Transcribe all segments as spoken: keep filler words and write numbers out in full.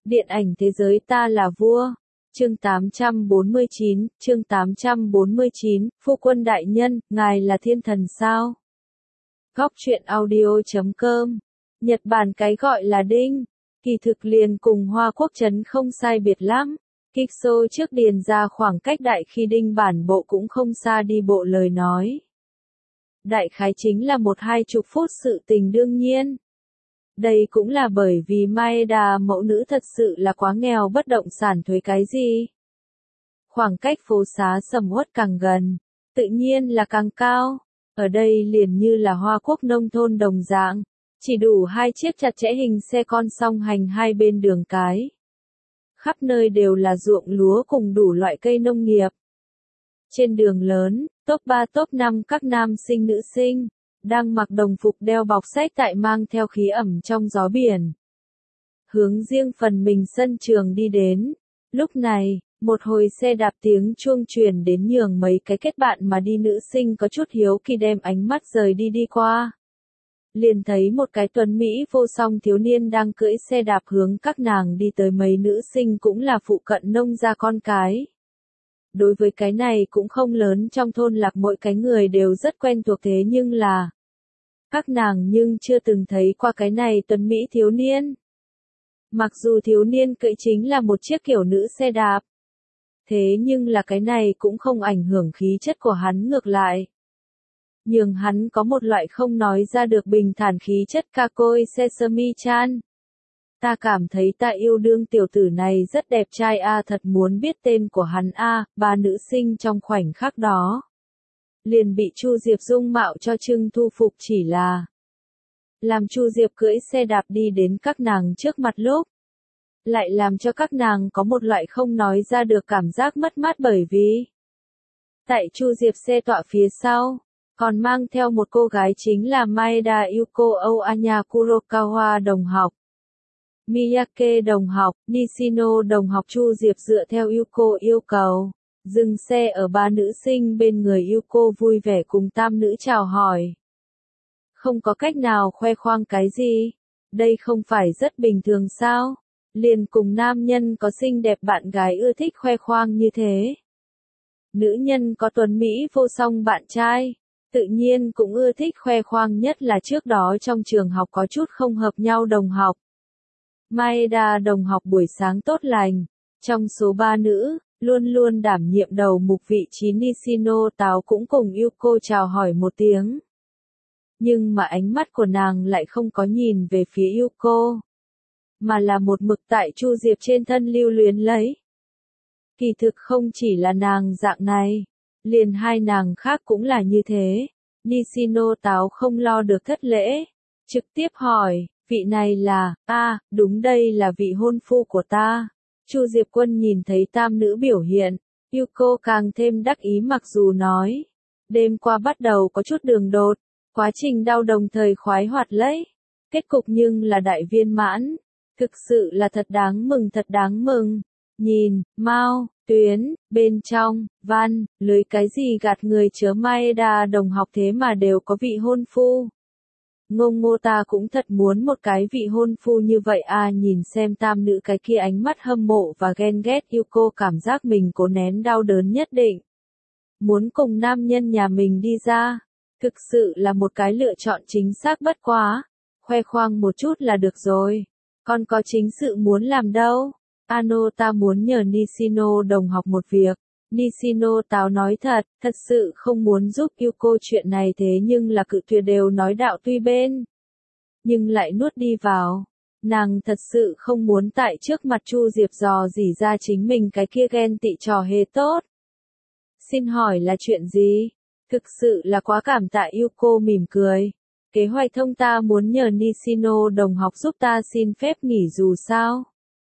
Điện ảnh thế giới ta là vua. Chương tám trăm bốn mươi chín, chương tám trăm bốn mươi chín, Phu quân đại nhân, ngài là thiên thần sao? Góc truyện audio chấm com. Nhật Bản cái gọi là đinh, kỳ thực liền cùng Hoa Quốc trấn không sai biệt lắm. Kích xô trước điền ra khoảng cách đại khi đinh bản bộ cũng không xa đi bộ lời nói. Đại khái chính là một hai chục phút sự tình đương nhiên. Đây cũng là bởi vì Maeda mẫu nữ thật sự là quá nghèo bất động sản thuế cái gì. Khoảng cách phố xá sầm uất càng gần, tự nhiên là càng cao. Ở đây liền như là Hoa Quốc nông thôn đồng dạng, chỉ đủ hai chiếc chặt chẽ hình xe con song hành hai bên đường cái. Khắp nơi đều là ruộng lúa cùng đủ loại cây nông nghiệp. Trên đường lớn, top ba top năm các nam sinh nữ sinh, đang mặc đồng phục đeo bọc sách tại mang theo khí ẩm trong gió biển. Hướng riêng phần mình sân trường đi đến. Lúc này, một hồi xe đạp tiếng chuông truyền đến nhường mấy cái kết bạn mà đi nữ sinh có chút hiếu kỳ đem ánh mắt rời đi đi qua. Liền thấy một cái tuấn Mỹ vô song thiếu niên đang cưỡi xe đạp hướng các nàng đi tới mấy nữ sinh cũng là phụ cận nông gia con cái. Đối với cái này cũng không lớn trong thôn lạc mỗi cái người đều rất quen thuộc thế nhưng là các nàng nhưng chưa từng thấy qua cái này tuấn Mỹ thiếu niên. Mặc dù thiếu niên cưỡi chính là một chiếc kiểu nữ xe đạp. Thế nhưng là cái này cũng không ảnh hưởng khí chất của hắn ngược lại. Nhưng hắn có một loại không nói ra được bình thản khí chất Kakoi Sesame-chan. Ta cảm thấy ta yêu đương tiểu tử này rất đẹp trai a à, thật muốn biết tên của hắn a à, ba nữ sinh trong khoảnh khắc đó. Liền bị Chu Diệp dung mạo cho Trưng thu phục chỉ là. Làm Chu Diệp cưỡi xe đạp đi đến các nàng trước mặt lúc. Lại làm cho các nàng có một loại không nói ra được cảm giác mất mát bởi vì. Tại Chu Diệp xe tọa phía sau. Còn mang theo một cô gái chính là Maeda Yuko Oanya Kurokawa đồng học. Miyake đồng học, Nishino đồng học Chu Diệp dựa theo Yuko yêu cầu. Dừng xe ở ba nữ sinh bên người Yuko vui vẻ cùng tam nữ chào hỏi. Không có cách nào khoe khoang cái gì. Đây không phải rất bình thường sao? Liền cùng nam nhân có xinh đẹp bạn gái ưa thích khoe khoang như thế. Nữ nhân có tuấn Mỹ vô song bạn trai. Tự nhiên cũng ưa thích khoe khoang nhất là trước đó trong trường học có chút không hợp nhau đồng học. Maeda đồng học buổi sáng tốt lành. Trong số ba nữ, luôn luôn đảm nhiệm đầu mục vị trí Nishino Táo cũng cùng Yuko chào hỏi một tiếng. Nhưng mà ánh mắt của nàng lại không có nhìn về phía Yuko. Mà là một mực tại Chu Diệp trên thân lưu luyến lấy. Kỳ thực không chỉ là nàng dạng này. Liền hai nàng khác cũng là như thế. Nishino Táo không lo được thất lễ. Trực tiếp hỏi, vị này là, a à, đúng đây là vị hôn phu của ta. Chu Diệp Quân nhìn thấy tam nữ biểu hiện. Yuko càng thêm đắc ý mặc dù nói. Đêm qua bắt đầu có chút đường đột. Quá trình đau đồng thời khoái hoạt lấy. Kết cục nhưng là đại viên mãn. Thực sự là thật đáng mừng thật đáng mừng. Nhìn, Mao, Tuyến, bên trong, văn, lưới cái gì gạt người chớ Maeda đồng học thế mà đều có vị hôn phu. Ngông ngô ta cũng thật muốn một cái vị hôn phu như vậy à nhìn xem tam nữ cái kia ánh mắt hâm mộ và ghen ghét Yuko cảm giác mình cố nén đau đớn nhất định. Muốn cùng nam nhân nhà mình đi ra. Thực sự là một cái lựa chọn chính xác bất quá. Khoe khoang một chút là được rồi. Còn có chính sự muốn làm đâu. Ano ta muốn nhờ Nishino đồng học một việc. Nishino Táo nói thật, thật sự không muốn giúp Yuko chuyện này thế nhưng là cự tuyệt đều nói đạo tuy bên. Nhưng lại nuốt đi vào. Nàng thật sự không muốn tại trước mặt Chu Diệp dò dỉ ra chính mình cái kia ghen tị trò hề tốt. Xin hỏi là chuyện gì? Thực sự là quá cảm tạ Yuko mỉm cười. Kế hoạch thông ta muốn nhờ Nishino đồng học giúp ta xin phép nghỉ dù sao.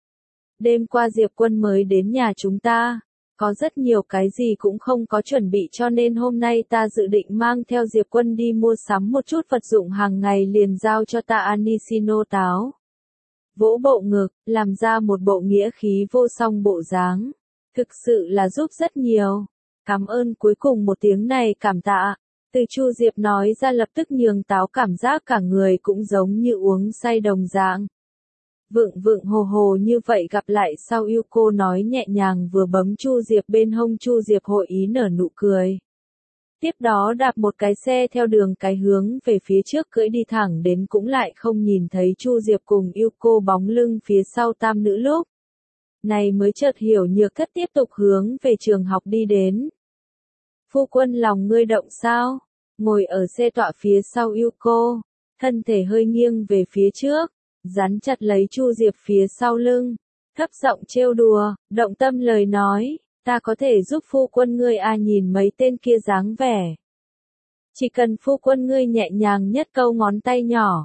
Đêm qua Diệp Quân mới đến nhà chúng ta, có rất nhiều cái gì cũng không có chuẩn bị cho nên hôm nay ta dự định mang theo Diệp Quân đi mua sắm một chút vật dụng hàng ngày liền giao cho ta Nishino Táo. Vỗ bộ ngực, làm ra một bộ nghĩa khí vô song bộ dáng. Thực sự là giúp rất nhiều. Cảm ơn cuối cùng một tiếng này cảm tạ. Từ Chu Diệp nói ra lập tức nhường Táo cảm giác cả người cũng giống như uống say đồng dạng. Vượng vượng hồ hồ như vậy gặp lại sau Yuko nói nhẹ nhàng vừa bấm Chu Diệp bên hông. Chu Diệp hội ý nở nụ cười. Tiếp đó đạp một cái xe theo đường cái hướng về phía trước cưỡi đi thẳng đến cũng lại không nhìn thấy Chu Diệp cùng Yuko bóng lưng phía sau tam nữ lúc. Này mới chợt hiểu Nhược Thất tiếp tục hướng về trường học đi đến. Phu quân lòng ngươi động sao? Ngồi ở xe tọa phía sau Yuko, thân thể hơi nghiêng về phía trước, dán chặt lấy Chu Diệp phía sau lưng, thấp giọng trêu đùa, động tâm lời nói, ta có thể giúp phu quân ngươi à nhìn mấy tên kia dáng vẻ. Chỉ cần phu quân ngươi nhẹ nhàng nhất câu ngón tay nhỏ.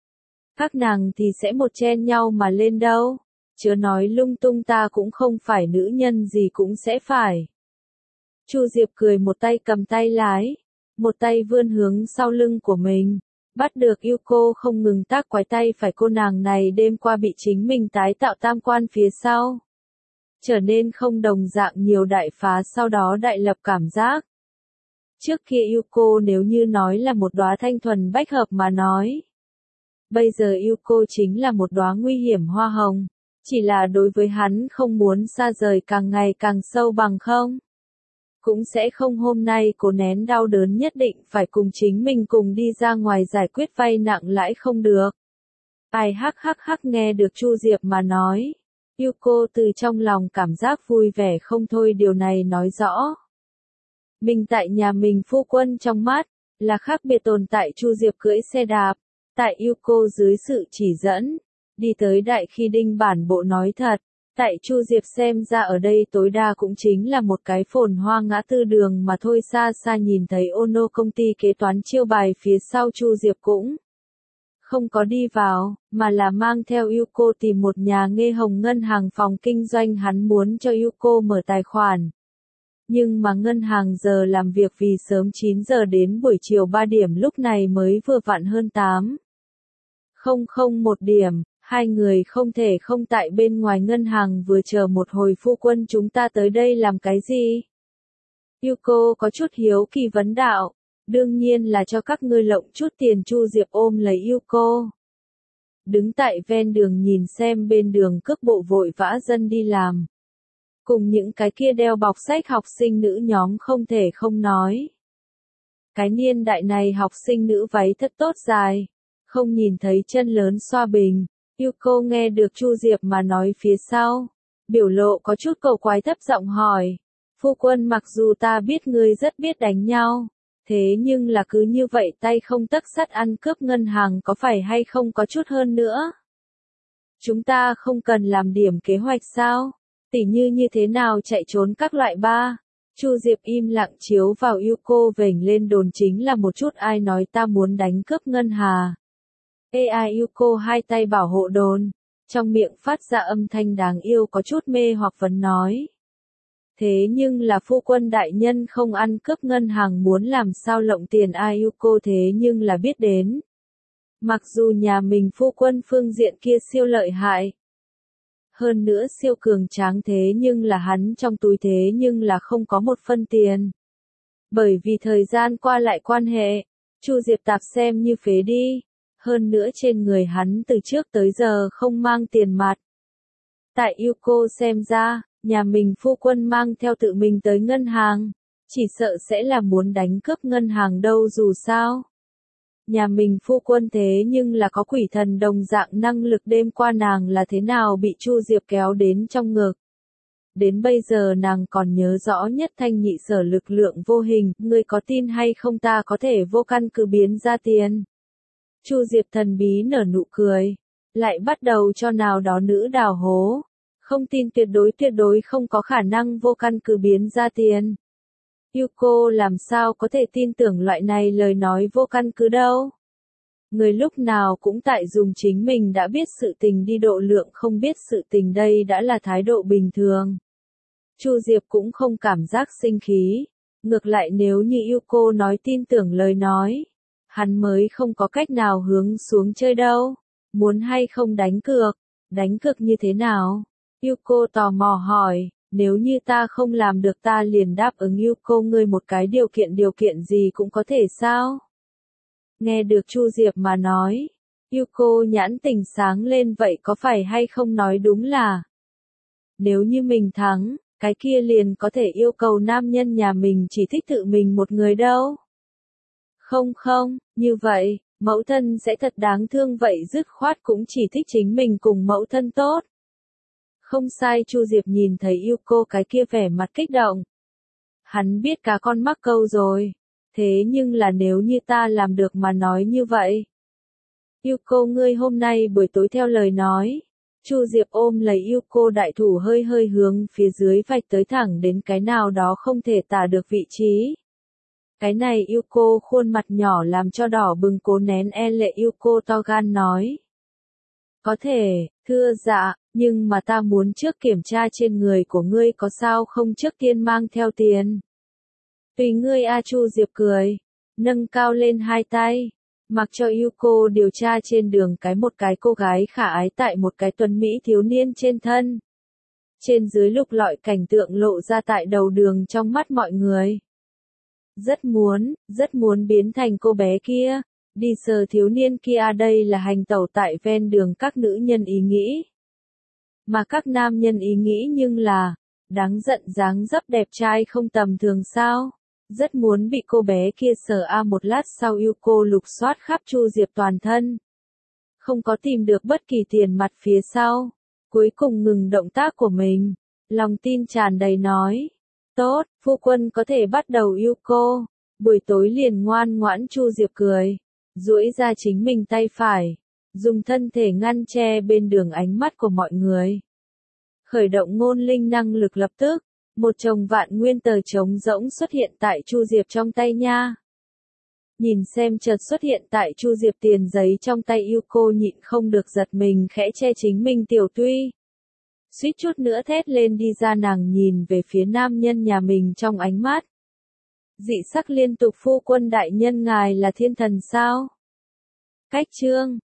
Các nàng thì sẽ một chen nhau mà lên đâu, chớ nói lung tung ta cũng không phải nữ nhân gì cũng sẽ phải. Chu Diệp cười một tay cầm tay lái, một tay vươn hướng sau lưng của mình. Bắt được Yuko không ngừng tác quái tay phải cô nàng này đêm qua bị chính mình tái tạo tam quan phía sau. Trở nên không đồng dạng nhiều đại phá sau đó đại lập cảm giác. Trước kia Yuko nếu như nói là một đóa thanh thuần bách hợp mà nói. Bây giờ Yuko chính là một đóa nguy hiểm hoa hồng. Chỉ là đối với hắn không muốn xa rời càng ngày càng sâu bằng không. Cũng sẽ không hôm nay cố nén đau đớn nhất định phải cùng chính mình cùng đi ra ngoài giải quyết vay nặng lãi không được. Ai hắc hắc hắc nghe được Chu Diệp mà nói. Yuko từ trong lòng cảm giác vui vẻ không thôi điều này nói rõ. Mình tại nhà mình phu quân trong mắt, là khác biệt tồn tại. Chu Diệp cưỡi xe đạp, tại Yuko dưới sự chỉ dẫn, đi tới Đại Khi Đinh bản bộ nói thật. Tại Chu Diệp xem ra ở đây tối đa cũng chính là một cái phồn hoa ngã tư đường mà thôi. Xa xa nhìn thấy Ono công ty kế toán chiêu bài phía sau Chu Diệp cũng không có đi vào, mà là mang theo Yuko tìm một nhà nghe hồng ngân hàng phòng kinh doanh hắn muốn cho Yuko mở tài khoản. Nhưng mà ngân hàng giờ làm việc vì sớm chín giờ đến buổi chiều ba điểm lúc này mới vừa vặn hơn tám. Không không một điểm. Hai người không thể không tại bên ngoài ngân hàng vừa chờ một hồi. Phu quân chúng ta tới đây làm cái gì? Yuko có chút hiếu kỳ vấn đạo. Đương nhiên là cho các ngươi lộng chút tiền. Chu Diệp ôm lấy Yuko. Đứng tại ven đường nhìn xem bên đường cước bộ vội vã dân đi làm. Cùng những cái kia đeo bọc sách học sinh nữ nhóm không thể không nói. Cái niên đại này học sinh nữ váy thật tốt dài. Không nhìn thấy chân lớn xoa bình. Yuko nghe được Chu Diệp mà nói phía sau, biểu lộ có chút cầu quái thấp giọng hỏi, phu quân mặc dù ta biết ngươi rất biết đánh nhau, thế nhưng là cứ như vậy tay không tấc sắt ăn cướp ngân hàng có phải hay không có chút hơn nữa? Chúng ta không cần làm điểm kế hoạch sao? Tỉ như như thế nào chạy trốn các loại ba? Chu Diệp im lặng chiếu vào Yuko vểnh lên đồn chính là một chút ai nói ta muốn đánh cướp ngân hà. a i Yuko hai tay bảo hộ đồn, trong miệng phát ra âm thanh đáng yêu có chút mê hoặc vấn nói. Thế nhưng là phu quân đại nhân không ăn cướp ngân hàng muốn làm sao lộng tiền a i Yuko thế nhưng là biết đến. Mặc dù nhà mình phu quân phương diện kia siêu lợi hại. Hơn nữa siêu cường tráng thế nhưng là hắn trong túi thế nhưng là không có một phân tiền. Bởi vì thời gian qua lại quan hệ, Chu Diệp tạp xem như phế đi. Hơn nữa trên người hắn từ trước tới giờ không mang tiền mặt. Tại Yuko xem ra, nhà mình phu quân mang theo tự mình tới ngân hàng, chỉ sợ sẽ là muốn đánh cướp ngân hàng đâu dù sao. Nhà mình phu quân thế nhưng là có quỷ thần đồng dạng năng lực đêm qua nàng là thế nào bị Chu Diệp kéo đến trong ngực. Đến bây giờ nàng còn nhớ rõ nhất thanh nhị sở lực lượng vô hình, ngươi có tin hay không ta có thể vô căn cứ biến ra tiền. Chu Diệp thần bí nở nụ cười, lại bắt đầu cho nào đó nữ đào hố. Không tin tuyệt đối tuyệt đối không có khả năng vô căn cứ biến ra tiền. Yuko làm sao có thể tin tưởng loại này lời nói vô căn cứ đâu. Người lúc nào cũng tại dùng chính mình đã biết sự tình đi độ lượng không biết sự tình đây đã là thái độ bình thường. Chu Diệp cũng không cảm giác sinh khí. Ngược lại nếu như Yuko nói tin tưởng lời nói. Hắn mới không có cách nào hướng xuống chơi đâu. Muốn hay không đánh cược? Đánh cược như thế nào? Yuko tò mò hỏi, nếu như ta không làm được ta liền đáp ứng Yuko ngươi một cái điều kiện điều kiện gì cũng có thể sao? Nghe được Chu Diệp mà nói, Yuko nhãn tình sáng lên, vậy có phải hay không nói đúng là nếu như mình thắng, cái kia liền có thể yêu cầu nam nhân nhà mình chỉ thích tự mình một người đâu. Không không, như vậy, mẫu thân sẽ thật đáng thương, vậy dứt khoát cũng chỉ thích chính mình cùng mẫu thân tốt. Không sai, Chu Diệp nhìn thấy Yuko cái kia vẻ mặt kích động. Hắn biết cá con mắc câu rồi. Thế nhưng là nếu như ta làm được mà nói như vậy. Yuko, ngươi hôm nay buổi tối theo lời nói. Chu Diệp ôm lấy Yuko đại thủ hơi hơi hướng phía dưới vạch tới thẳng đến cái nào đó không thể tả được vị trí. Cái này Yuko khuôn mặt nhỏ làm cho đỏ bừng, cố nén e lệ. Yuko to gan nói. Có thể, thưa dạ, nhưng mà ta muốn trước kiểm tra trên người của ngươi có sao không, trước tiên mang theo tiền. Tùy ngươi a. Chu Diệp cười, nâng cao lên hai tay, mặc cho Yuko điều tra trên đường cái một cái cô gái khả ái tại một cái tuấn mỹ thiếu niên trên thân. Trên dưới lục lọi cảnh tượng lộ ra tại đầu đường trong mắt mọi người. Rất muốn, rất muốn biến thành cô bé kia, đi sờ thiếu niên kia. Đây là hành tẩu tại ven đường các nữ nhân ý nghĩ. Mà các nam nhân ý nghĩ nhưng là, đáng giận, dáng dấp đẹp trai không tầm thường sao. Rất muốn bị cô bé kia sờ a. Một lát sau Yuko lục soát khắp Chu Diệp toàn thân. Không có tìm được bất kỳ tiền mặt phía sau. Cuối cùng ngừng động tác của mình. Lòng tin tràn đầy nói. Tốt, phu quân có thể bắt đầu. Yuko. Buổi tối liền ngoan ngoãn. Chu Diệp cười. Duỗi ra chính mình tay phải. Dùng thân thể ngăn che bên đường ánh mắt của mọi người. Khởi động ngôn linh năng lực, lập tức. Một chồng vạn nguyên tờ trống rỗng xuất hiện tại Chu Diệp trong tay nha. Nhìn xem chợt xuất hiện tại Chu Diệp tiền giấy trong tay, Yuko nhịn không được giật mình, khẽ che chính mình tiểu tuy. Suýt chút nữa thét lên đi ra. Nàng nhìn về phía nam nhân nhà mình trong ánh mắt dị sắc liên tục. Phu quân đại nhân, ngài là thiên thần sao? Cách chương